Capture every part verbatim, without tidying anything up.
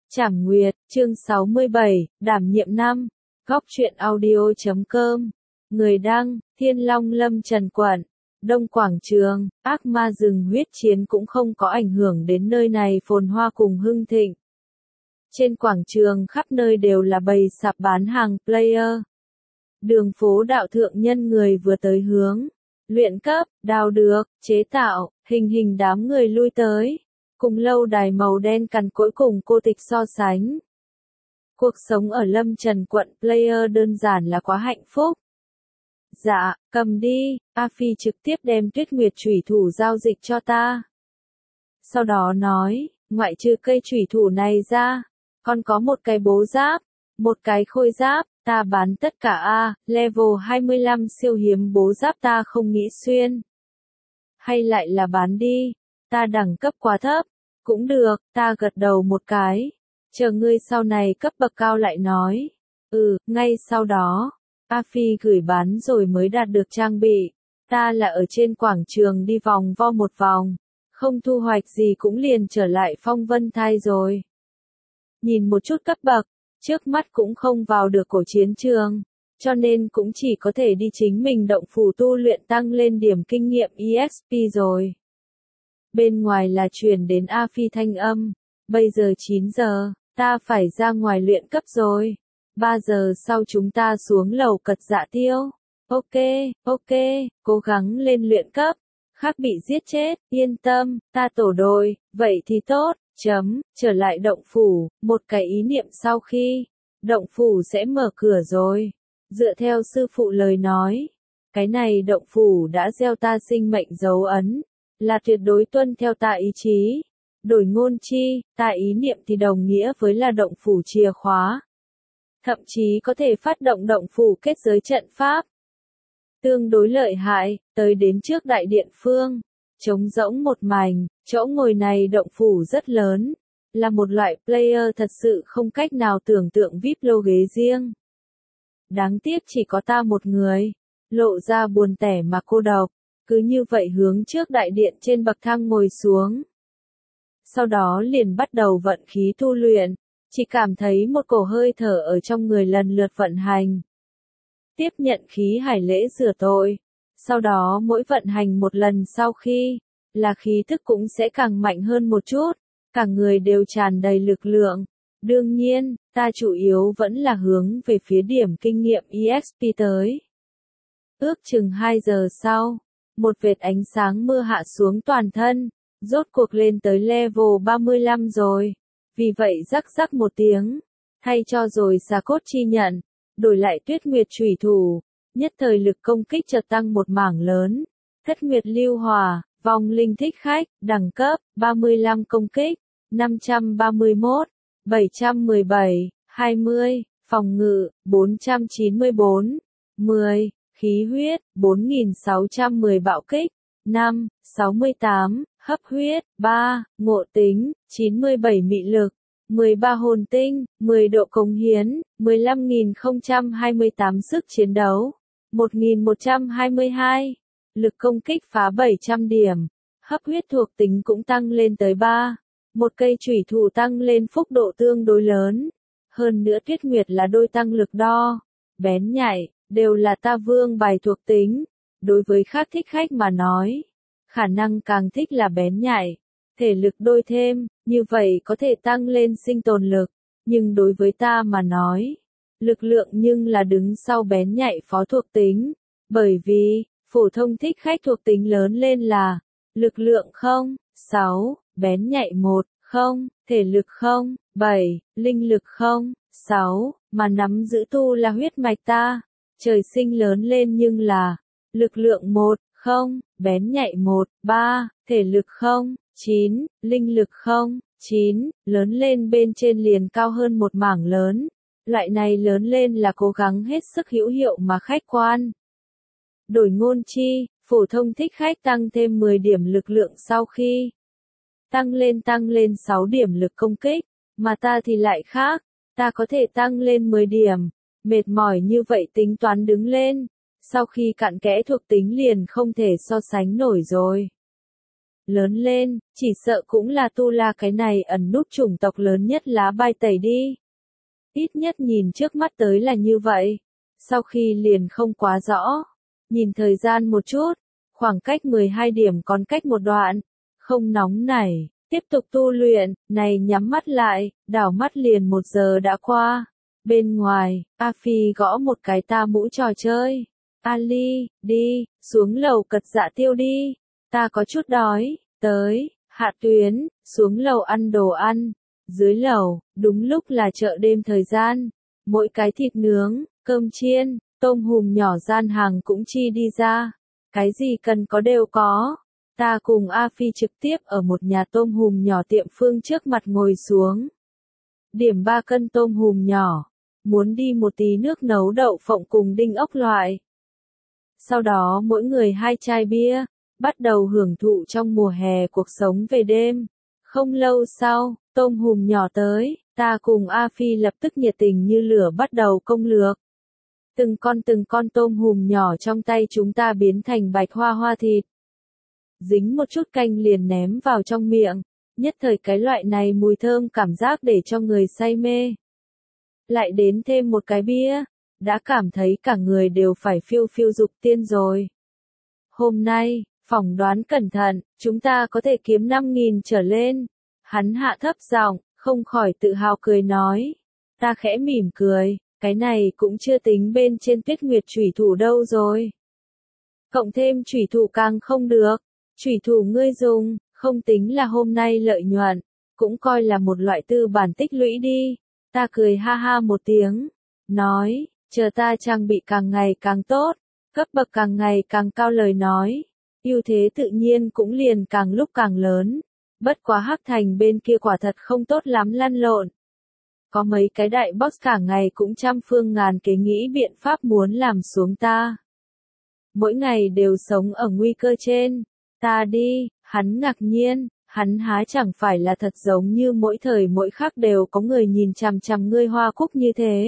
Trảm Nguyệt, chương sáu mươi bảy, đảm nhiệm năm. Góc truyện audio chấm com. Người đăng, Thiên Long Lâm Trần Quận, Đông Quảng Trường. Ác ma rừng huyết chiến cũng không có ảnh hưởng đến nơi này phồn hoa cùng hưng thịnh. Trên quảng trường khắp nơi đều là bầy sạp bán hàng player. Đường phố đạo thượng nhân người vừa tới hướng luyện cấp, đào được, chế tạo, hình hình đám người lui tới. Cùng lâu đài màu đen cằn cỗi cùng cô tịch so sánh. Cuộc sống ở Lâm Trần Quận player đơn giản là quá hạnh phúc. Dạ, cầm đi, A Phi trực tiếp đem Tuyết Nguyệt chủy thủ giao dịch cho ta. Sau đó nói, ngoại trừ cây chủy thủ này ra, còn có một cái bố giáp, một cái khôi giáp, ta bán tất cả A, level hai mươi lăm siêu hiếm bố giáp ta không nghĩ xuyên. Hay lại là bán đi, ta đẳng cấp quá thấp. Cũng được, ta gật đầu một cái. Chờ ngươi sau này cấp bậc cao lại nói. Ừ, ngay sau đó, A Phi gửi bán rồi mới đạt được trang bị. Ta là ở trên quảng trường đi vòng vo một vòng. Không thu hoạch gì cũng liền trở lại Phong Vân Thai rồi. Nhìn một chút cấp bậc, trước mắt cũng không vào được cổ chiến trường. Cho nên cũng chỉ có thể đi chính mình động phủ tu luyện tăng lên điểm kinh nghiệm E X P rồi. Bên ngoài là truyền đến A Phi thanh âm. Bây giờ chín giờ, ta phải ra ngoài luyện cấp rồi. ba giờ sau chúng ta xuống lầu cật dạ tiêu. Ok, ok, cố gắng lên luyện cấp. Khác bị giết chết, yên tâm, ta tổ đội, vậy thì tốt, chấm, trở lại động phủ, một cái ý niệm sau khi, động phủ sẽ mở cửa rồi. Dựa theo sư phụ lời nói, cái này động phủ đã gieo ta sinh mệnh dấu ấn. Là tuyệt đối tuân theo ta ý chí. Đổi ngôn chi, ta ý niệm thì đồng nghĩa với là động phủ chìa khóa. Thậm chí có thể phát động động phủ kết giới trận pháp. Tương đối lợi hại, tới đến trước đại điện phương. Trống rỗng một mảnh, chỗ ngồi này động phủ rất lớn. Là một loại player thật sự không cách nào tưởng tượng vê i pê lô ghế riêng. Đáng tiếc chỉ có ta một người. Lộ ra buồn tẻ mà cô độc. Cứ như vậy hướng trước đại điện trên bậc thang ngồi xuống. Sau đó liền bắt đầu vận khí tu luyện, chỉ cảm thấy một cổ hơi thở ở trong người lần lượt vận hành. Tiếp nhận khí hải lễ rửa tội, sau đó mỗi vận hành một lần sau khi, là khí thức cũng sẽ càng mạnh hơn một chút, cả người đều tràn đầy lực lượng. Đương nhiên, ta chủ yếu vẫn là hướng về phía điểm kinh nghiệm E X P tới. Ước chừng hai giờ sau. Một vệt ánh sáng mưa hạ xuống toàn thân, rốt cuộc lên tới level ba mươi lăm rồi. Vì vậy rắc rắc một tiếng, thay cho rồi xà cốt chi nhận, đổi lại Tuyết Nguyệt chủy thủ, nhất thời lực công kích chợt tăng một mảng lớn. Thất Nguyệt lưu hỏa, vong linh thích khách, đẳng cấp, ba mươi lăm công kích, năm trăm ba mươi mốt, bảy trăm mười bảy, hai mươi, phòng ngự, bốn trăm chín mươi bốn, mười. Khí huyết, bốn nghìn sáu trăm mười bạo kích, năm, sáu mươi tám, hấp huyết, ba, ngộ tính, chín mươi bảy mị lực, mười ba hồn tinh, mười độ cống hiến, mười lăm nghìn không trăm hai mươi tám sức chiến đấu, một nghìn một trăm hai mươi hai, lực công kích phá bảy trăm điểm, hấp huyết thuộc tính cũng tăng lên tới ba, một cây chủy thủ tăng lên phúc độ tương đối lớn, hơn nữa Tuyết Nguyệt là đôi tăng lực đo, bén nhạy. Đều là ta vương bài thuộc tính. Đối với khác thích khách mà nói, khả năng càng thích là bén nhạy, thể lực đôi thêm, như vậy có thể tăng lên sinh tồn lực. Nhưng đối với ta mà nói, lực lượng nhưng là đứng sau bén nhạy phó thuộc tính. Bởi vì, phổ thông thích khách thuộc tính lớn lên là, lực lượng không, sáu, bén nhạy một, không, thể lực không, bảy, linh lực không, sáu, mà nắm giữ tu là huyết mạch ta. Trời sinh lớn lên nhưng là, lực lượng một, không, bén nhạy một, ba, thể lực không, chín, linh lực không, chín, lớn lên bên trên liền cao hơn một mảng lớn. Loại này lớn lên là cố gắng hết sức hữu hiệu mà khách quan. Đổi ngôn chi, phổ thông thích khách tăng thêm mười điểm lực lượng sau khi tăng lên tăng lên sáu điểm lực công kích, mà ta thì lại khác, ta có thể tăng lên mười điểm. Mệt mỏi như vậy tính toán đứng lên, sau khi cặn kẽ thuộc tính liền không thể so sánh nổi rồi. lớn lên, chỉ sợ cũng là Tu La cái này ẩn núp chủng tộc lớn nhất lá bài tẩy đi. Ít nhất nhìn trước mắt tới là như vậy. Sau khi liền không quá rõ. Nhìn thời gian một chút, khoảng cách mười hai điểm còn cách một đoạn. Không nóng nảy, tiếp tục tu luyện, này nhắm mắt lại, đảo mắt liền một giờ đã qua. Bên ngoài, A Phi gõ một cái ta mũ trò chơi. Ali, đi, xuống lầu cật dạ tiêu đi. Ta có chút đói, tới, Hạ Tuyến, xuống lầu ăn đồ ăn. Dưới lầu, đúng lúc là chợ đêm thời gian. Mỗi cái thịt nướng, cơm chiên, tôm hùm nhỏ gian hàng cũng chi đi ra. Cái gì cần có đều có. Ta cùng A Phi trực tiếp ở một nhà tôm hùm nhỏ tiệm Phương trước mặt ngồi xuống. Điểm ba cân tôm hùm nhỏ. Muốn đi một tí nước nấu đậu phộng cùng đinh ốc loại. Sau đó mỗi người hai chai bia, bắt đầu hưởng thụ trong mùa hè cuộc sống về đêm. Không lâu sau, tôm hùm nhỏ tới, ta cùng A Phi lập tức nhiệt tình như lửa bắt đầu công lược. Từng con từng con tôm hùm nhỏ trong tay chúng ta biến thành bạch hoa hoa thịt. Dính một chút canh liền ném vào trong miệng, nhất thời cái loại này mùi thơm cảm giác để cho người say mê. Lại đến thêm một cái bia, đã cảm thấy cả người đều phải phiêu phiêu dục tiên rồi. Hôm nay, phỏng đoán cẩn thận, chúng ta có thể kiếm năm nghìn trở lên. Hắn hạ thấp giọng, không khỏi tự hào cười nói. Ta khẽ mỉm cười, cái này cũng chưa tính bên trên Tuyết Nguyệt chủy thủ đâu rồi. Cộng thêm chủy thủ càng không được, chủy thủ ngươi dùng, không tính là hôm nay lợi nhuận, cũng coi là một loại tư bản tích lũy đi. Ta cười ha ha một tiếng, nói, chờ ta trang bị càng ngày càng tốt, cấp bậc càng ngày càng cao lời nói, ưu thế tự nhiên cũng liền càng lúc càng lớn. Bất quá Hắc Thành bên kia quả thật không tốt lắm lăn lộn. Có mấy cái đại boss cả ngày cũng trăm phương ngàn kế nghĩ biện pháp muốn làm xuống ta. Mỗi ngày đều sống ở nguy cơ trên. Ta đi, hắn ngạc nhiên, hắn há chẳng phải là thật giống như mỗi thời mỗi khắc đều có người nhìn chằm chằm ngươi Hoa Cúc như thế.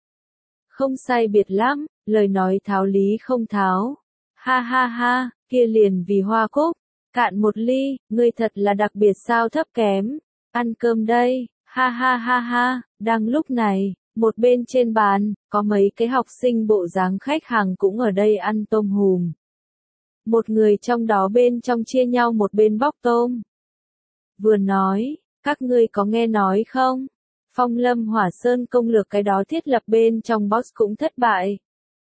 Không sai biệt lắm, lời nói tháo lý không tháo. Ha ha ha, kia liền vì Hoa Cúc. Cạn một ly, ngươi thật là đặc biệt sao thấp kém. Ăn cơm đây, ha ha ha ha, đang lúc này, một bên trên bàn, có mấy cái học sinh bộ dáng khách hàng cũng ở đây ăn tôm hùm. Một người trong đó bên trong chia nhau một bên bóc tôm. Vừa nói, các ngươi có nghe nói không? Phong Lâm Hỏa Sơn công lược cái đó thiết lập bên trong boss cũng thất bại.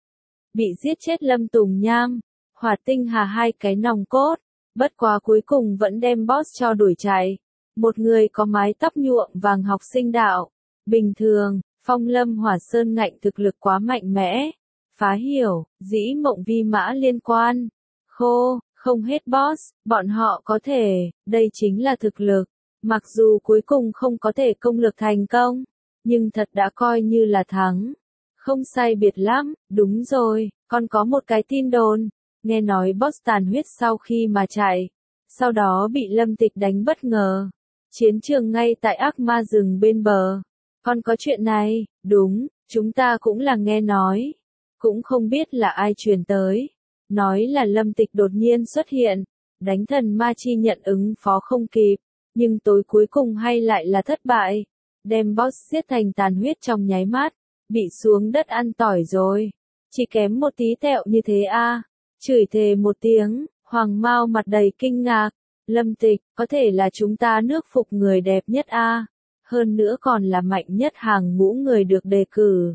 Bị giết chết Lâm Tùng Nham, Hỏa Tinh Hà hai cái nòng cốt. Bất quá cuối cùng vẫn đem boss cho đuổi chạy. Một người có mái tóc nhuộm vàng học sinh đạo. Bình thường, Phong Lâm Hỏa Sơn ngạnh thực lực quá mạnh mẽ. Phá hiểu, dĩ mộng vi mã liên quan. Khô, không hết boss, bọn họ có thể, đây chính là thực lực. Mặc dù cuối cùng không có thể công lược thành công, nhưng thật đã coi như là thắng. Không sai biệt lắm, đúng rồi, còn có một cái tin đồn. Nghe nói boss tàn huyết sau khi mà chạy, sau đó bị Lâm Tịch đánh bất ngờ. Chiến trường ngay tại ác ma rừng bên bờ. Còn có chuyện này, đúng, chúng ta cũng là nghe nói. Cũng không biết là ai truyền tới. Nói là Lâm Tịch đột nhiên xuất hiện, đánh thần ma chi nhận ứng phó không kịp, nhưng tối cuối cùng hay lại là thất bại. Đem boss giết thành tàn huyết trong nháy mắt, bị xuống đất ăn tỏi rồi. Chỉ kém một tí tẹo như thế a. À. Chửi thề một tiếng, Hoàng Mao mặt đầy kinh ngạc. Lâm Tịch, có thể là chúng ta nước phục người đẹp nhất a. À. Hơn nữa còn là mạnh nhất hàng ngũ người được đề cử.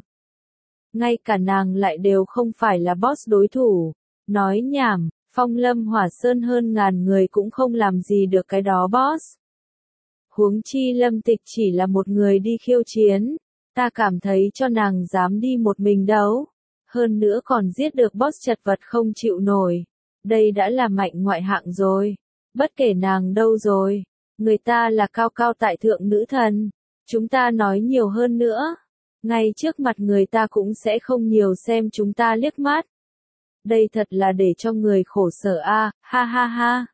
Ngay cả nàng lại đều không phải là boss đối thủ. Nói nhảm, Phong Lâm Hỏa Sơn hơn ngàn người cũng không làm gì được cái đó boss. Huống chi Lâm Tịch chỉ là một người đi khiêu chiến. Ta cảm thấy cho nàng dám đi một mình đấu. Hơn nữa còn giết được boss chật vật không chịu nổi. Đây đã là mạnh ngoại hạng rồi. Bất kể nàng đâu rồi. Người ta là cao cao tại thượng nữ thần. Chúng ta nói nhiều hơn nữa. Ngay trước mặt người ta cũng sẽ không nhiều xem chúng ta liếc mắt. Đây thật là để cho người khổ sở a, à, ha ha ha.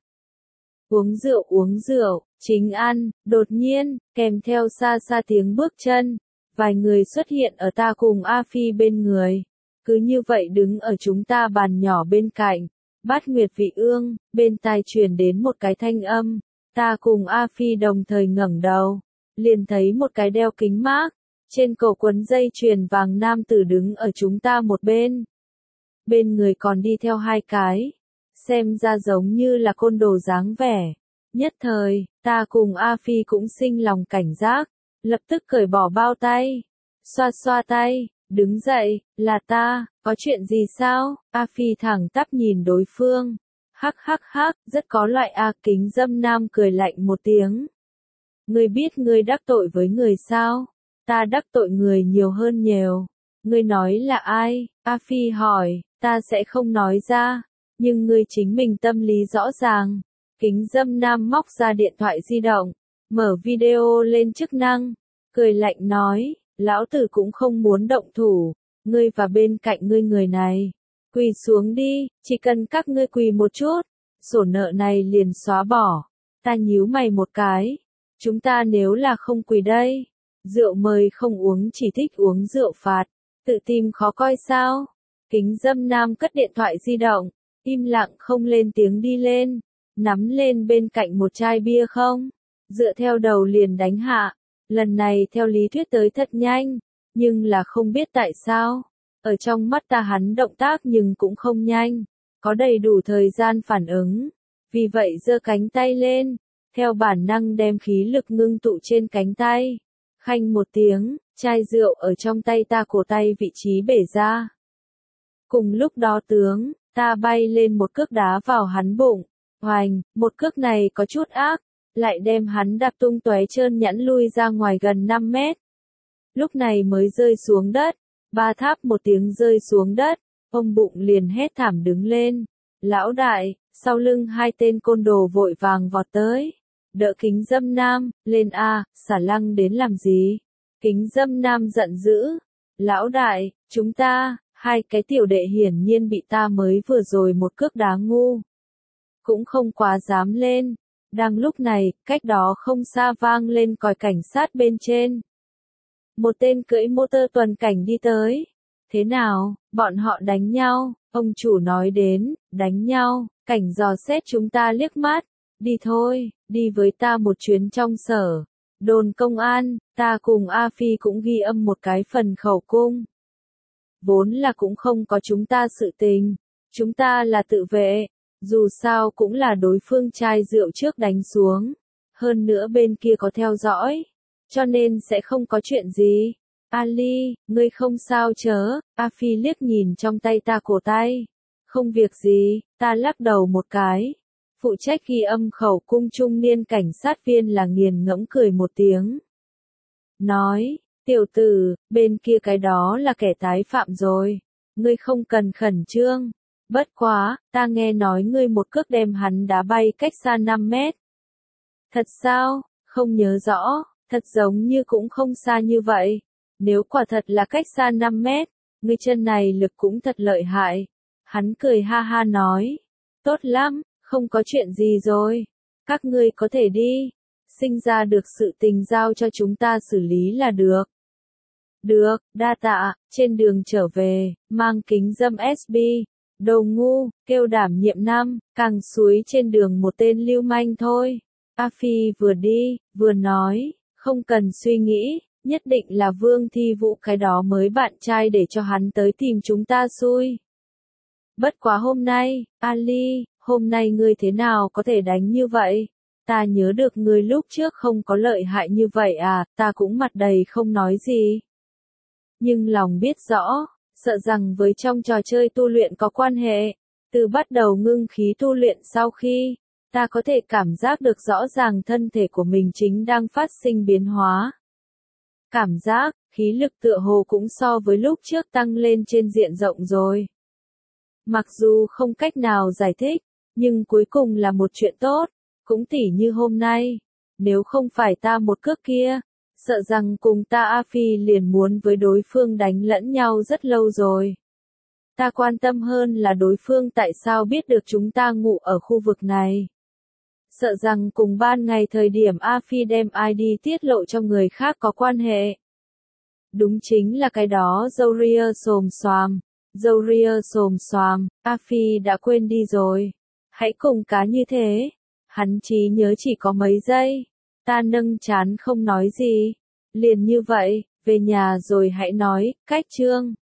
Uống rượu uống rượu, chính ăn, đột nhiên, kèm theo xa xa tiếng bước chân. Vài người xuất hiện ở ta cùng A Phi bên người. Cứ như vậy đứng ở chúng ta bàn nhỏ bên cạnh. Bát Nguyệt Vị Ương, bên tai truyền đến một cái thanh âm. Ta cùng A Phi đồng thời ngẩng đầu, liền thấy một cái đeo kính mác, trên cổ quấn dây chuyền vàng nam tử đứng ở chúng ta một bên. Bên người còn đi theo hai cái, xem ra giống như là côn đồ dáng vẻ. Nhất thời, ta cùng A Phi cũng sinh lòng cảnh giác, lập tức cởi bỏ bao tay, xoa xoa tay, đứng dậy, là ta, có chuyện gì sao? A Phi thẳng tắp nhìn đối phương, hắc hắc hắc, rất có loại A Kính Dâm nam cười lạnh một tiếng. Ngươi biết ngươi đắc tội với người sao? Ta đắc tội người nhiều hơn nhiều. Ngươi nói là ai? A Phi hỏi, ta sẽ không nói ra, nhưng ngươi chính mình tâm lý rõ ràng. Kính Dâm nam móc ra điện thoại di động, mở video lên chức năng, cười lạnh nói, lão tử cũng không muốn động thủ, ngươi và bên cạnh ngươi người này, quỳ xuống đi, chỉ cần các ngươi quỳ một chút, sổ nợ này liền xóa bỏ. Ta nhíu mày một cái, chúng ta nếu là không quỳ đây, rượu mời không uống chỉ thích uống rượu phạt, tự tìm khó coi sao? Kính Dâm nam cất điện thoại di động, im lặng không lên tiếng đi lên, nắm lên bên cạnh một chai bia không, dựa theo đầu liền đánh hạ. Lần này theo lý thuyết tới thật nhanh, nhưng là không biết tại sao, ở trong mắt ta hắn động tác nhưng cũng không nhanh, có đầy đủ thời gian phản ứng, vì vậy giơ cánh tay lên, theo bản năng đem khí lực ngưng tụ trên cánh tay. Khanh một tiếng, chai rượu ở trong tay ta cổ tay vị trí bể ra. Cùng lúc đó tướng, ta bay lên một cước đá vào hắn bụng, hoành, một cước này có chút ác, lại đem hắn đạp tung tóe trơn nhẵn lui ra ngoài gần năm mét. Lúc này mới rơi xuống đất, ba tháp một tiếng rơi xuống đất, ông bụng liền hét thảm đứng lên. Lão đại, sau lưng hai tên côn đồ vội vàng vọt tới. Đỡ Kính Dâm nam, lên a, xả lăng đến làm gì? Kính Dâm nam giận dữ. Lão đại, chúng ta, hai cái tiểu đệ hiển nhiên bị ta mới vừa rồi một cước đá ngu. Cũng không quá dám lên. Đang lúc này, cách đó không xa vang lên còi cảnh sát bên trên. Một tên cưỡi mô tơ tuần cảnh đi tới. Thế nào, bọn họ đánh nhau, ông chủ nói đến, đánh nhau, cảnh dò xét chúng ta liếc mắt. Đi thôi, đi với ta một chuyến trong sở. Đồn công an, ta cùng A Phi cũng ghi âm một cái phần khẩu cung. Vốn là cũng không có chúng ta sự tình, chúng ta là tự vệ. Dù sao cũng là đối phương chai rượu trước đánh xuống. Hơn nữa bên kia có theo dõi. Cho nên sẽ không có chuyện gì. Ali, ngươi không sao chớ. A Phi liếc nhìn trong tay ta cổ tay. Không việc gì, ta lắc đầu một cái. Phụ trách ghi âm khẩu cung trung niên cảnh sát viên là nghiền ngẫm cười một tiếng. Nói, tiểu tử, bên kia cái đó là kẻ tái phạm rồi. Ngươi không cần khẩn trương. Bất quá, ta nghe nói ngươi một cước đem hắn đá bay cách xa năm mét. Thật sao? Không nhớ rõ, thật giống như cũng không xa như vậy. Nếu quả thật là cách xa năm mét, ngươi chân này lực cũng thật lợi hại. Hắn cười ha ha nói. Tốt lắm, không có chuyện gì rồi. Các ngươi có thể đi. Sinh ra được sự tình giao cho chúng ta xử lý là được. Được, đa tạ, trên đường trở về, mang Kính Dâm ét bê. Đồ ngu, kêu đảm nhiệm năm, càng suối trên đường một tên lưu manh thôi. A Phi vừa đi, vừa nói, không cần suy nghĩ, nhất định là Vương Thi Vũ cái đó mới bạn trai để cho hắn tới tìm chúng ta xui. Bất quá hôm nay, Ali, hôm nay ngươi thế nào có thể đánh như vậy? Ta nhớ được ngươi lúc trước không có lợi hại như vậy à, ta cũng mặt đầy không nói gì. Nhưng lòng biết rõ, sợ rằng với trong trò chơi tu luyện có quan hệ, từ bắt đầu ngưng khí tu luyện sau khi, ta có thể cảm giác được rõ ràng thân thể của mình chính đang phát sinh biến hóa. Cảm giác, khí lực tựa hồ cũng so với lúc trước tăng lên trên diện rộng rồi. Mặc dù không cách nào giải thích, nhưng cuối cùng là một chuyện tốt, cũng tỉ như hôm nay, nếu không phải ta một cước kia, sợ rằng cùng ta A Phi liền muốn với đối phương đánh lẫn nhau rất lâu rồi. Ta quan tâm hơn là đối phương tại sao biết được chúng ta ngủ ở khu vực này. Sợ rằng cùng ban ngày thời điểm A Phi đem i đê tiết lộ cho người khác có quan hệ. Đúng chính là cái đó râu ria xồm xoàm. Dâu ria xồm xoàm, A Phi đã quên đi rồi. Hãy cùng cá như thế. Hắn trí nhớ chỉ có mấy giây. Ta nâng trán không nói gì. Liền như vậy, về nhà rồi hãy nói, cách chương.